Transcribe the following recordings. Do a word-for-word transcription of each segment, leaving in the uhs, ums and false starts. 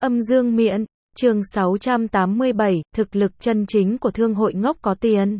Âm dương miện, chương sáu trăm tám mươi bảy, thực lực chân chính của thương hội ngốc có tiền.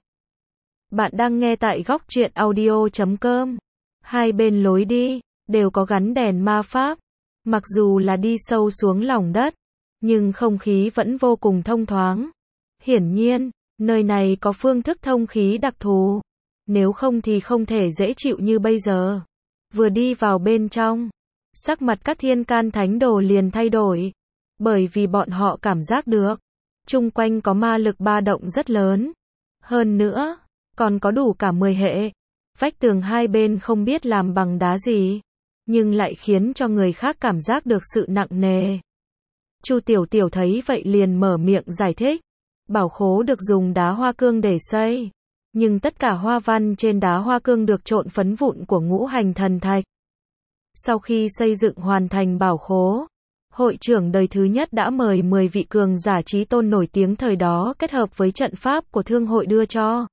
Bạn đang nghe tại góc truyện audio chấm com. Hai bên lối đi, đều có gắn đèn ma pháp. Mặc dù là đi sâu xuống lòng đất, nhưng không khí vẫn vô cùng thông thoáng. Hiển nhiên, nơi này có phương thức thông khí đặc thù. Nếu không thì không thể dễ chịu như bây giờ. Vừa đi vào bên trong, sắc mặt các thiên can thánh đồ liền thay đổi. Bởi vì bọn họ cảm giác được, chung quanh có ma lực ba động rất lớn. Hơn nữa, còn có đủ cả mười hệ. Vách tường hai bên không biết làm bằng đá gì, nhưng lại khiến cho người khác cảm giác được sự nặng nề. Chu Tiểu Tiểu thấy vậy liền mở miệng giải thích. Bảo khố được dùng đá hoa cương để xây, nhưng tất cả hoa văn trên đá hoa cương được trộn phấn vụn của ngũ hành thần thạch. Sau khi xây dựng hoàn thành bảo khố, hội trưởng đời thứ nhất đã mời mười vị cường giả chí tôn nổi tiếng thời đó kết hợp với trận pháp của thương hội đưa cho.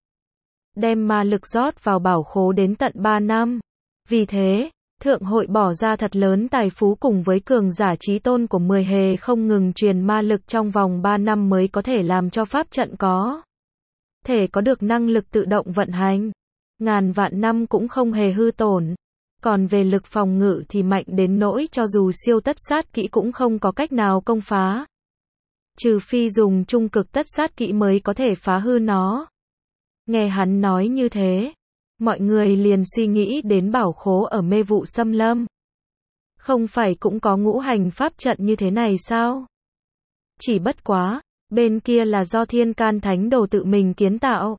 Đem ma lực rót vào bảo khố đến tận ba năm. Vì thế, thượng hội bỏ ra thật lớn tài phú cùng với cường giả chí tôn của mười hệ không ngừng truyền ma lực trong vòng ba năm mới có thể làm cho pháp trận có thể có được năng lực tự động vận hành. Ngàn vạn năm cũng không hề hư tổn. Còn về lực phòng ngự thì mạnh đến nỗi cho dù siêu tất sát kỹ cũng không có cách nào công phá. Trừ phi dùng trung cực tất sát kỹ mới có thể phá hư nó. Nghe hắn nói như thế, mọi người liền suy nghĩ đến bảo khố ở mê vụ xâm lâm. Không phải cũng có ngũ hành pháp trận như thế này sao? Chỉ bất quá, bên kia là do thiên can thánh đồ tự mình kiến tạo.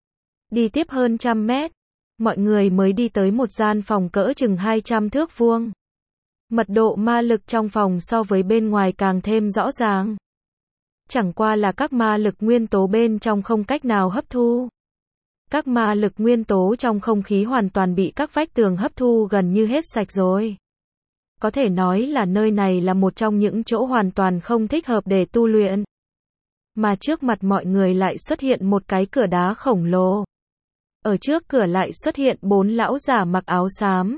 Đi tiếp hơn trăm mét, mọi người mới đi tới một gian phòng cỡ chừng hai trăm thước vuông. Mật độ ma lực trong phòng so với bên ngoài càng thêm rõ ràng. Chẳng qua là các ma lực nguyên tố bên trong không cách nào hấp thu. Các ma lực nguyên tố trong không khí hoàn toàn bị các vách tường hấp thu gần như hết sạch rồi. Có thể nói là nơi này là một trong những chỗ hoàn toàn không thích hợp để tu luyện. Mà trước mặt mọi người lại xuất hiện một cái cửa đá khổng lồ. Ở trước cửa lại xuất hiện bốn lão giả mặc áo xám.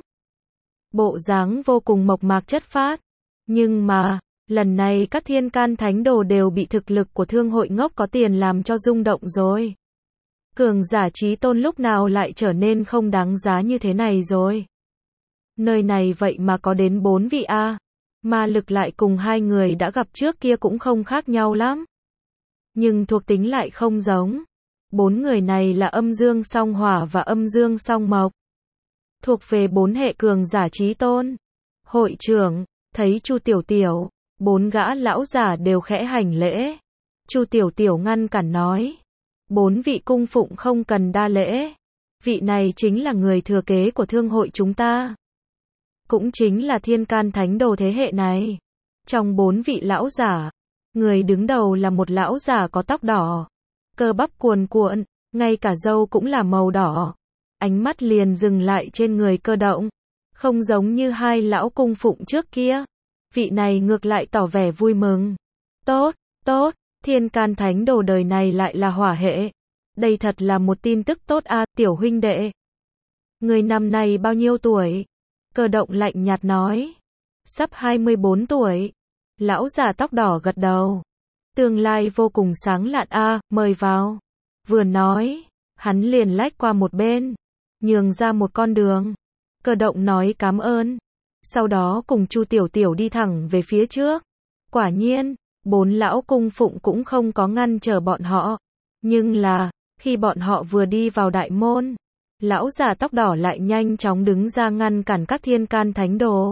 Bộ dáng vô cùng mộc mạc chất phác. Nhưng mà, lần này các thiên can thánh đồ đều bị thực lực của thương hội ngốc có tiền làm cho rung động rồi. Cường giả chí tôn lúc nào lại trở nên không đáng giá như thế này rồi. Nơi này vậy mà có đến bốn vị A. Ma lực lại cùng hai người đã gặp trước kia cũng không khác nhau lắm. Nhưng thuộc tính lại không giống. Bốn người này là âm dương song hỏa và âm dương song mộc. Thuộc về bốn hệ cường giả chí tôn. Hội trưởng, thấy Chu Tiểu Tiểu, bốn gã lão giả đều khẽ hành lễ. Chu Tiểu Tiểu ngăn cản nói. Bốn vị cung phụng không cần đa lễ. Vị này chính là người thừa kế của thương hội chúng ta. Cũng chính là thiên can thánh đồ thế hệ này. Trong bốn vị lão giả, người đứng đầu là một lão giả có tóc đỏ. Cơ bắp cuồn cuộn, ngay cả râu cũng là màu đỏ. Ánh mắt liền dừng lại trên người Cơ Động. Không giống như hai lão cung phụng trước kia. Vị này ngược lại tỏ vẻ vui mừng. Tốt, tốt, thiên can thánh đồ đời này lại là hỏa hệ. Đây thật là một tin tức tốt a, Tiểu huynh đệ. Người năm nay bao nhiêu tuổi? Cơ Động lạnh nhạt nói. Sắp hai mươi bốn tuổi. Lão già tóc đỏ gật đầu. Tương lai vô cùng sáng lạn a, mời vào. Vừa nói, hắn liền lách qua một bên, nhường ra một con đường. Cơ Động nói cảm ơn. Sau đó cùng Chu Tiểu Tiểu đi thẳng về phía trước. Quả nhiên, bốn lão cung phụng cũng không có ngăn trở bọn họ. Nhưng là, khi bọn họ vừa đi vào đại môn, lão già tóc đỏ lại nhanh chóng đứng ra ngăn cản các thiên can thánh đồ.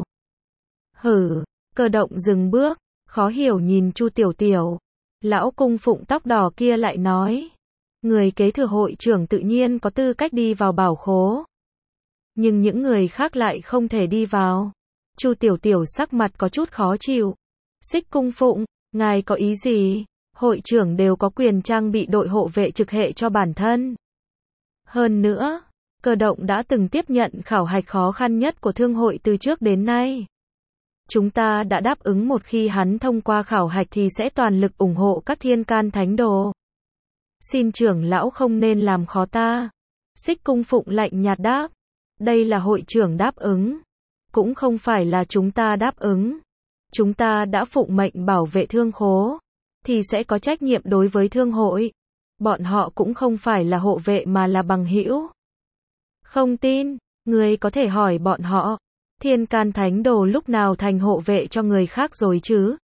Hử, Cơ Động dừng bước, khó hiểu nhìn Chu Tiểu Tiểu. Lão cung phụng tóc đỏ kia lại nói. Người kế thừa hội trưởng tự nhiên có tư cách đi vào bảo khố. Nhưng những người khác lại không thể đi vào. Chu Tiểu Tiểu sắc mặt có chút khó chịu. Xích cung phụng, ngài có ý gì? Hội trưởng đều có quyền trang bị đội hộ vệ trực hệ cho bản thân. Hơn nữa, Cơ Động đã từng tiếp nhận khảo hạch khó khăn nhất của thương hội từ trước đến nay. Chúng ta đã đáp ứng một khi hắn thông qua khảo hạch thì sẽ toàn lực ủng hộ các thiên can thánh đồ. Xin trưởng lão không nên làm khó ta. Xích cung phụng lạnh nhạt đáp. Đây là hội trưởng đáp ứng. Cũng không phải là chúng ta đáp ứng. chúng ta đã phụng mệnh bảo vệ thương khố, thì sẽ có trách nhiệm đối với thương hội. Bọn họ cũng không phải là hộ vệ mà là bằng hữu. Không tin, ngươi có thể hỏi bọn họ, Thiên Can Thánh Đồ lúc nào thành hộ vệ cho người khác rồi chứ?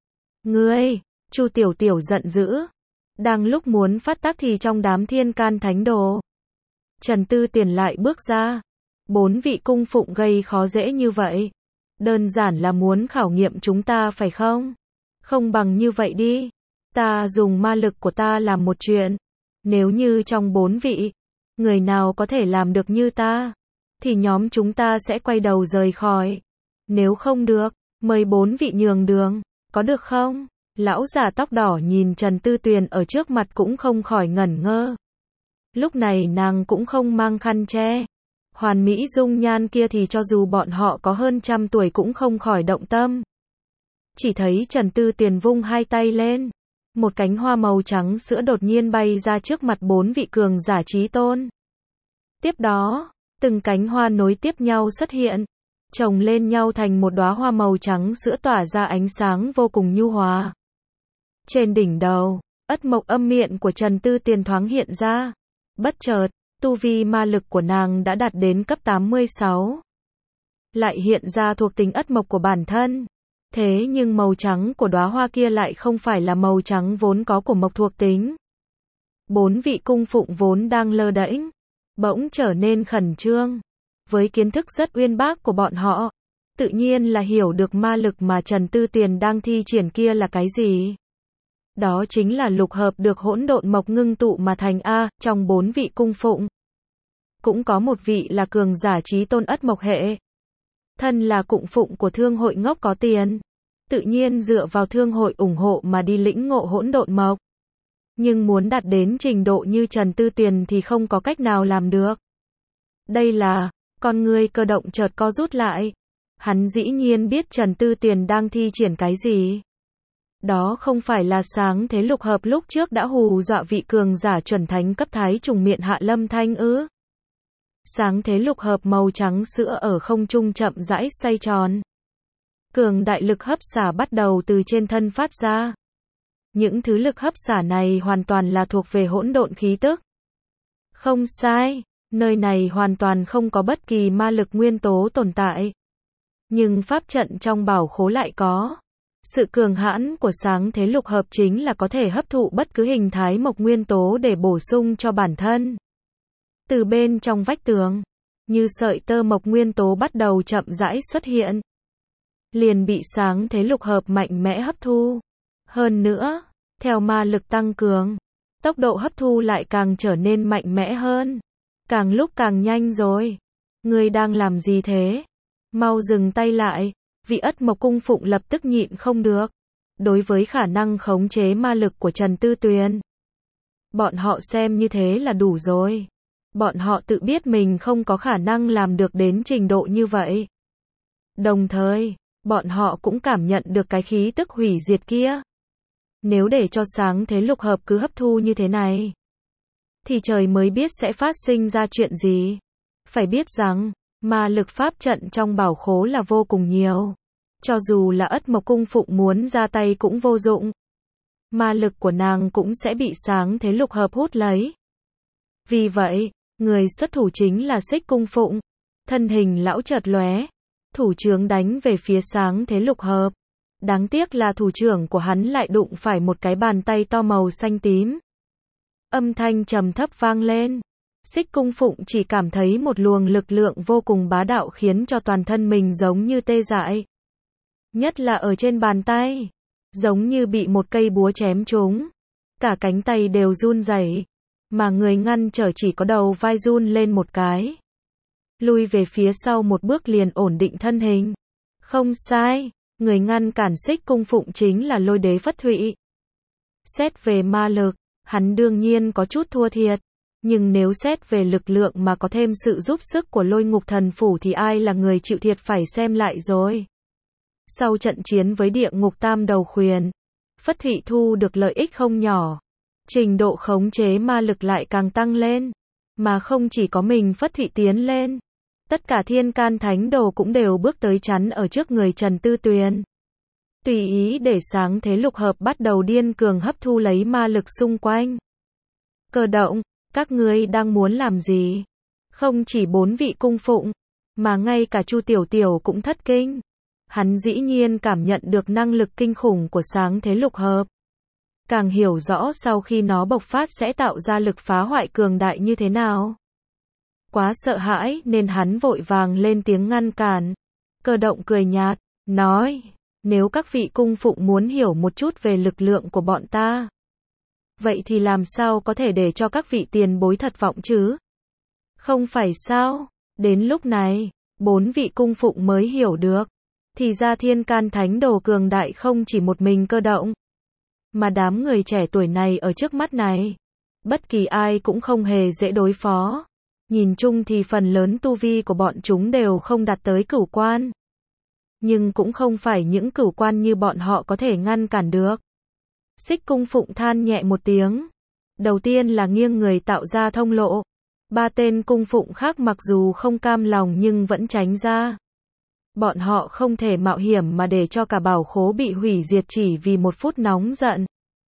Ngươi, Chu Tiểu Tiểu giận dữ. Đang lúc muốn phát tác thì trong đám Thiên Can Thánh Đồ, Trần Tư Tiền lại bước ra. Bốn vị cung phụng gây khó dễ như vậy, đơn giản là muốn khảo nghiệm chúng ta phải không? Không bằng như vậy đi, ta dùng ma lực của ta làm một chuyện. Nếu như trong bốn vị, người nào có thể làm được như ta, thì nhóm chúng ta sẽ quay đầu rời khỏi. Nếu không được, mời bốn vị nhường đường, có được không? Lão già tóc đỏ nhìn Trần Tư Tuyền ở trước mặt cũng không khỏi ngẩn ngơ. Lúc này nàng cũng không mang khăn che. Hoàn mỹ dung nhan kia thì cho dù bọn họ có hơn trăm tuổi cũng không khỏi động tâm. Chỉ thấy Trần Tư Tuyền vung hai tay lên. Một cánh hoa màu trắng sữa đột nhiên bay ra trước mặt bốn vị cường giả chí tôn. Tiếp đó, từng cánh hoa nối tiếp nhau xuất hiện, chồng lên nhau thành một đóa hoa màu trắng sữa tỏa ra ánh sáng vô cùng nhu hòa. Trên đỉnh đầu, ất mộc âm miệng của Trần Tư Tuyền thoáng hiện ra. Bất chợt, tu vi ma lực của nàng đã đạt đến cấp tám mươi sáu. Lại hiện ra thuộc tính ất mộc của bản thân. Thế nhưng màu trắng của đóa hoa kia lại không phải là màu trắng vốn có của mộc thuộc tính. Bốn vị cung phụng vốn đang lơ đễnh, bỗng trở nên khẩn trương. Với kiến thức rất uyên bác của bọn họ, tự nhiên là hiểu được ma lực mà Trần Tư Tuyền đang thi triển kia là cái gì. Đó chính là lục hợp được hỗn độn mộc ngưng tụ mà thành A, trong bốn vị cung phụng. Cũng có một vị là cường giả chí tôn ất mộc hệ. Thân là cung phụng của thương hội ngốc có tiền. Tự nhiên dựa vào thương hội ủng hộ mà đi lĩnh ngộ hỗn độn mộc. Nhưng muốn đạt đến trình độ như Trần Tư Tuyền thì không có cách nào làm được. Đây là, con người cơ động chợt co rút lại. Hắn dĩ nhiên biết Trần Tư Tuyền đang thi triển cái gì. Đó không phải là sáng thế lục hợp lúc trước đã hù dọa vị cường giả chuẩn thánh cấp thái trùng miệng Hạ Lâm Thanh ư? Sáng thế lục hợp màu trắng sữa ở không trung chậm rãi xoay tròn. Cường đại lực hấp xả bắt đầu từ trên thân phát ra. Những thứ lực hấp xả này hoàn toàn là thuộc về hỗn độn khí tức. Không sai, nơi này hoàn toàn không có bất kỳ ma lực nguyên tố tồn tại. Nhưng pháp trận trong bảo khố lại có. Sự cường hãn của sáng thế lục hợp chính là có thể hấp thụ bất cứ hình thái mộc nguyên tố để bổ sung cho bản thân. Từ bên trong vách tường, như sợi tơ mộc nguyên tố bắt đầu chậm rãi xuất hiện. Liền bị sáng thế lục hợp mạnh mẽ hấp thu. Hơn nữa, theo ma lực tăng cường, tốc độ hấp thu lại càng trở nên mạnh mẽ hơn. Càng lúc càng nhanh rồi. Ngươi đang làm gì thế? Mau dừng tay lại. Vị ất mộc cung phụng lập tức nhịn không được. Đối với khả năng khống chế ma lực của Trần Tư Tuyền, bọn họ xem như thế là đủ rồi. Bọn họ tự biết mình không có khả năng làm được đến trình độ như vậy. Đồng thời, bọn họ cũng cảm nhận được cái khí tức hủy diệt kia. Nếu để cho sáng thế lục hợp cứ hấp thu như thế này, thì trời mới biết sẽ phát sinh ra chuyện gì. Phải biết rằng, ma lực pháp trận trong bảo khố là vô cùng nhiều. Cho dù là ất mộc cung phụng muốn ra tay cũng vô dụng. Ma lực của nàng cũng sẽ bị sáng thế lục hợp hút lấy. Vì vậy, người xuất thủ chính là Xích cung phụng. Thân hình lão chợt lóe, thủ chướng đánh về phía sáng thế lục hợp. Đáng tiếc là thủ trưởng của hắn lại đụng phải một cái bàn tay to màu xanh tím. Âm thanh trầm thấp vang lên. Xích cung phụng chỉ cảm thấy một luồng lực lượng vô cùng bá đạo khiến cho toàn thân mình giống như tê dại. Nhất là ở trên bàn tay, giống như bị một cây búa chém trúng. Cả cánh tay đều run rẩy, mà người ngăn trở chỉ có đầu vai run lên một cái. Lui về phía sau một bước liền ổn định thân hình. Không sai, người ngăn cản Xích cung phụng chính là Lôi Đế Phất Thụy. Xét về ma lực, hắn đương nhiên có chút thua thiệt. Nhưng nếu xét về lực lượng mà có thêm sự giúp sức của Lôi Ngục Thần Phủ thì ai là người chịu thiệt phải xem lại rồi. Sau trận chiến với Địa Ngục Tam Đầu Khuyển, Phất Thụy thu được lợi ích không nhỏ. Trình độ khống chế ma lực lại càng tăng lên. Mà không chỉ có mình Phất Thụy tiến lên. Tất cả Thiên Can Thánh Đồ cũng đều bước tới chắn ở trước người Trần Tư Tuyền. tùy ý để sáng thế lục hợp bắt đầu điên cường hấp thu lấy ma lực xung quanh. Cơ động, các ngươi đang muốn làm gì? Không chỉ bốn vị cung phụng, mà ngay cả Chu Tiểu Tiểu cũng thất kinh. Hắn dĩ nhiên cảm nhận được năng lực kinh khủng của sáng thế lục hợp. Càng hiểu rõ sau khi nó bộc phát sẽ tạo ra lực phá hoại cường đại như thế nào. Quá sợ hãi nên hắn vội vàng lên tiếng ngăn cản. Cơ động cười nhạt, nói, nếu các vị cung phụng muốn hiểu một chút về lực lượng của bọn ta, vậy thì làm sao có thể để cho các vị tiền bối thất vọng chứ? Không phải sao? Đến lúc này, bốn vị cung phụng mới hiểu được. Thì ra thiên can thánh đồ cường đại không chỉ một mình cơ động, mà đám người trẻ tuổi này ở trước mắt này. Bất kỳ ai cũng không hề dễ đối phó. Nhìn chung thì phần lớn tu vi của bọn chúng đều không đạt tới cửu quan. Nhưng cũng không phải những cửu quan như bọn họ có thể ngăn cản được. Xích cung phụng than nhẹ một tiếng. Đầu tiên là nghiêng người tạo ra thông lộ. Ba tên cung phụng khác mặc dù không cam lòng nhưng vẫn tránh ra. Bọn họ không thể mạo hiểm mà để cho cả bảo khố bị hủy diệt chỉ vì một phút nóng giận.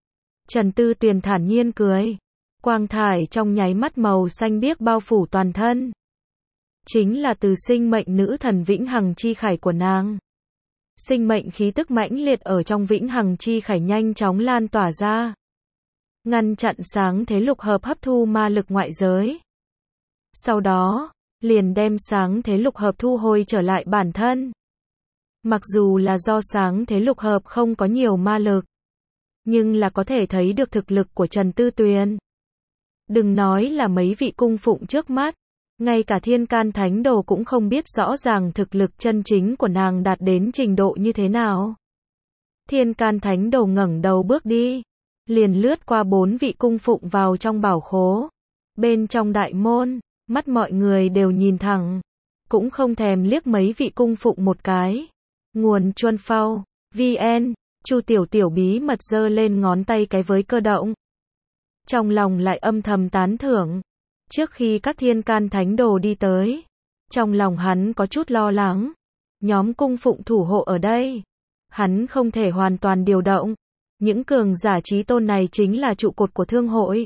Trần Tư Tuyền thản nhiên cười. Quang thải trong nháy mắt màu xanh biếc bao phủ toàn thân. Chính là từ sinh mệnh nữ thần vĩnh hằng chi khải của nàng. Sinh mệnh khí tức mãnh liệt ở trong vĩnh hằng chi khải nhanh chóng lan tỏa ra. Ngăn chặn sáng thế lục hợp hấp thu ma lực ngoại giới. Sau đó, liền đem sáng thế lục hợp thu hồi trở lại bản thân. Mặc dù là do sáng thế lục hợp không có nhiều ma lực, nhưng là có thể thấy được thực lực của Trần Tư Tuyền. Đừng nói là mấy vị cung phụng trước mắt, ngay cả thiên can thánh đồ cũng không biết rõ ràng thực lực chân chính của nàng đạt đến trình độ như thế nào. Thiên can thánh đồ ngẩng đầu bước đi, liền lướt qua bốn vị cung phụng vào trong bảo khố. Bên trong đại môn, mắt mọi người đều nhìn thẳng, cũng không thèm liếc mấy vị cung phụng một cái. Nguồn Chuân Phao, vn, Chu Tiểu Tiểu bí mật giơ lên ngón tay cái với cơ động. Trong lòng lại âm thầm tán thưởng. Trước khi các thiên can thánh đồ đi tới, trong lòng hắn có chút lo lắng. Nhóm cung phụng thủ hộ ở đây, hắn không thể hoàn toàn điều động. Những cường giả chí tôn này chính là trụ cột của thương hội.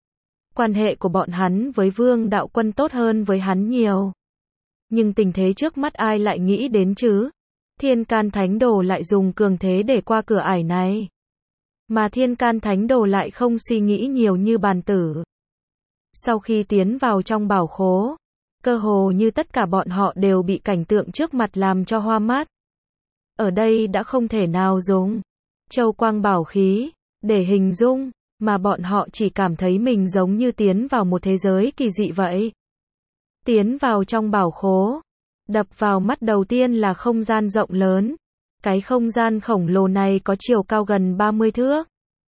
Quan hệ của bọn hắn với Vương Đạo Quân tốt hơn với hắn nhiều. Nhưng tình thế trước mắt ai lại nghĩ đến chứ? Thiên can thánh đồ lại dùng cường thế để qua cửa ải này. Mà thiên can thánh đồ lại không suy nghĩ nhiều như bàn tử. Sau khi tiến vào trong bảo khố, cơ hồ như tất cả bọn họ đều bị cảnh tượng trước mặt làm cho hoa mắt. Ở đây đã không thể nào dùng châu quang bảo khí để hình dung, mà bọn họ chỉ cảm thấy mình giống như tiến vào một thế giới kỳ dị vậy. Tiến vào trong bảo khố, đập vào mắt đầu tiên là không gian rộng lớn. Cái không gian khổng lồ này có chiều cao gần ba mươi thước,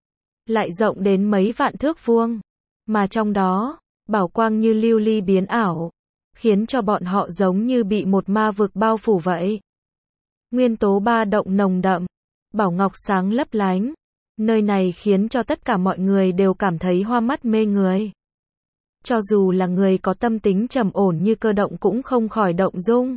lại rộng đến mấy vạn thước vuông, mà trong đó, bảo quang như lưu ly biến ảo, khiến cho bọn họ giống như bị một ma vực bao phủ vậy. Nguyên tố ba động nồng đậm, bảo ngọc sáng lấp lánh, nơi này khiến cho tất cả mọi người đều cảm thấy hoa mắt mê người. Cho dù là người có tâm tính trầm ổn như cơ động cũng không khỏi động dung.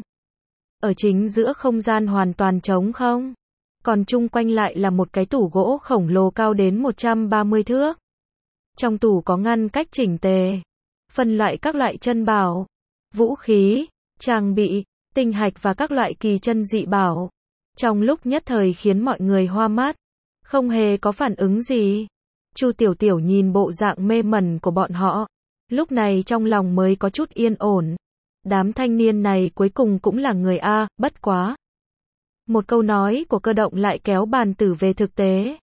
Ở chính giữa không gian hoàn toàn trống không, còn chung quanh lại là một cái tủ gỗ khổng lồ cao đến một trăm ba mươi thước. Trong tủ có ngăn cách chỉnh tề, phân loại các loại chân bảo, vũ khí, trang bị, tinh hạch và các loại kỳ chân dị bảo. Trong lúc nhất thời khiến mọi người hoa mắt, không hề có phản ứng gì. Chu Tiểu Tiểu nhìn bộ dạng mê mẩn của bọn họ, lúc này trong lòng mới có chút yên ổn. Đám thanh niên này cuối cùng cũng là người A, bất quá. Một câu nói của cơ động lại kéo bàn tử về thực tế.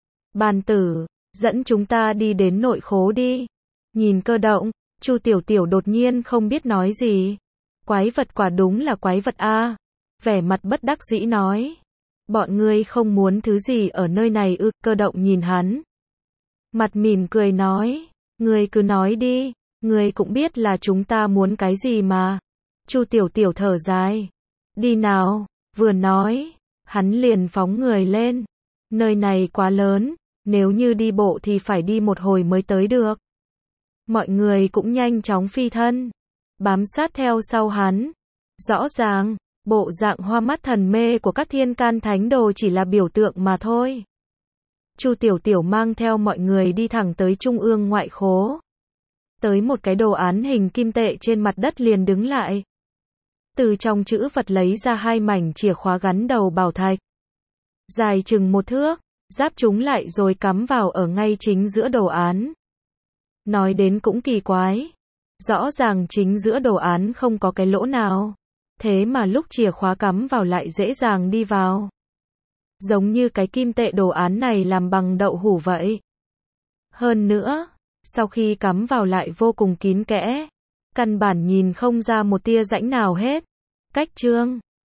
Bàn tử, dẫn chúng ta đi đến nội khố đi. Nhìn cơ động, Chu Tiểu Tiểu đột nhiên không biết nói gì. Quái vật quả đúng là quái vật A. Vẻ mặt bất đắc dĩ nói. Bọn ngươi không muốn thứ gì ở nơi này ư? Cơ động nhìn hắn, mặt mỉm cười nói. Ngươi cứ nói đi. Ngươi cũng biết là chúng ta muốn cái gì mà. Chu Tiểu Tiểu thở dài. Đi nào. Vừa nói, hắn liền phóng người lên. Nơi này quá lớn, nếu như đi bộ thì phải đi một hồi mới tới được. Mọi người cũng nhanh chóng phi thân, bám sát theo sau hắn. Rõ ràng, Bộ dạng hoa mắt thần mê của các thiên can thánh đồ chỉ là biểu tượng mà thôi. Chu Tiểu Tiểu mang theo mọi người đi thẳng tới trung ương ngoại khố. Tới một cái đồ án hình kim tệ trên mặt đất liền đứng lại. Từ trong chữ vật lấy ra hai mảnh chìa khóa gắn đầu bảo thạch. Dài chừng một thước, giáp chúng lại rồi cắm vào ở ngay chính giữa đồ án. Nói đến cũng kỳ quái. Rõ ràng chính giữa đồ án không có cái lỗ nào. Thế mà lúc chìa khóa cắm vào lại dễ dàng đi vào. Giống như cái kim tệ đồ án này làm bằng đậu hũ vậy. Hơn nữa, sau khi cắm vào lại vô cùng kín kẽ. Căn bản nhìn không ra một tia rãnh nào hết. Cách chương